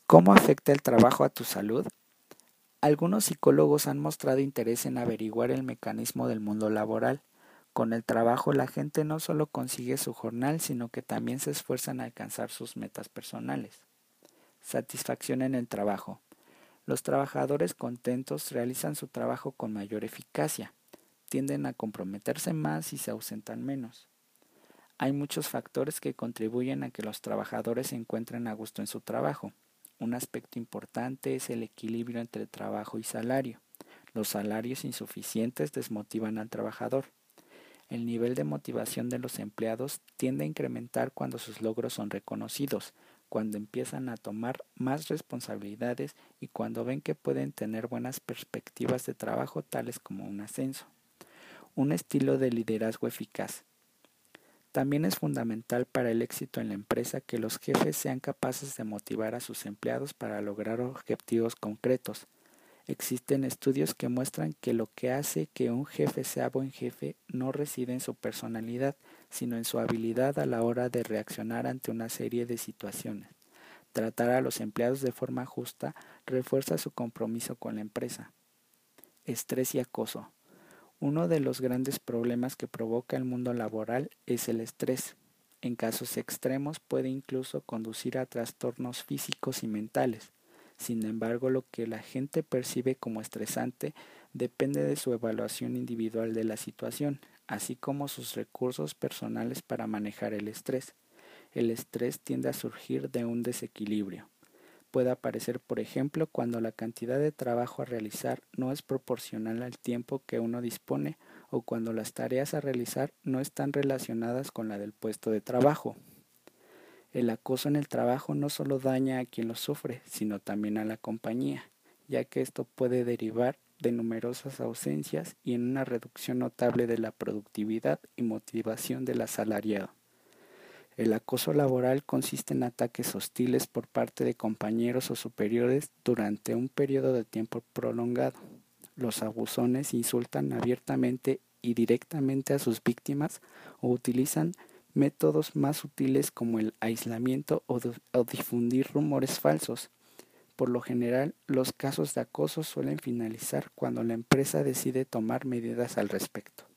¿Cómo afecta el trabajo a tu salud? Algunos psicólogos han mostrado interés en averiguar el mecanismo del mundo laboral. Con el trabajo la gente no solo consigue su jornal, sino que también se esfuerza en alcanzar sus metas personales. Satisfacción en el trabajo. Los trabajadores contentos realizan su trabajo con mayor eficacia, tienden a comprometerse más y se ausentan menos. Hay muchos factores que contribuyen a que los trabajadores se encuentren a gusto en su trabajo. Un aspecto importante es el equilibrio entre trabajo y salario. Los salarios insuficientes desmotivan al trabajador. El nivel de motivación de los empleados tiende a incrementar cuando sus logros son reconocidos, cuando empiezan a tomar más responsabilidades y cuando ven que pueden tener buenas perspectivas de trabajo tales como un ascenso. Un estilo de liderazgo eficaz. También es fundamental para el éxito en la empresa que los jefes sean capaces de motivar a sus empleados para lograr objetivos concretos. Existen estudios que muestran que lo que hace que un jefe sea buen jefe no reside en su personalidad, sino en su habilidad a la hora de reaccionar ante una serie de situaciones. Tratar a los empleados de forma justa refuerza su compromiso con la empresa. Estrés y acoso. Uno de los grandes problemas que provoca el mundo laboral es el estrés. En casos extremos puede incluso conducir a trastornos físicos y mentales. Sin embargo, lo que la gente percibe como estresante depende de su evaluación individual de la situación, así como sus recursos personales para manejar el estrés. El estrés tiende a surgir de un desequilibrio. Puede aparecer, por ejemplo, cuando la cantidad de trabajo a realizar no es proporcional al tiempo que uno dispone o cuando las tareas a realizar no están relacionadas con la del puesto de trabajo. El acoso en el trabajo no solo daña a quien lo sufre, sino también a la compañía, ya que esto puede derivar de numerosas ausencias y en una reducción notable de la productividad y motivación del asalariado. El acoso laboral consiste en ataques hostiles por parte de compañeros o superiores durante un periodo de tiempo prolongado. Los abusones insultan abiertamente y directamente a sus víctimas o utilizan métodos más sutiles como el aislamiento o difundir rumores falsos. Por lo general, los casos de acoso suelen finalizar cuando la empresa decide tomar medidas al respecto.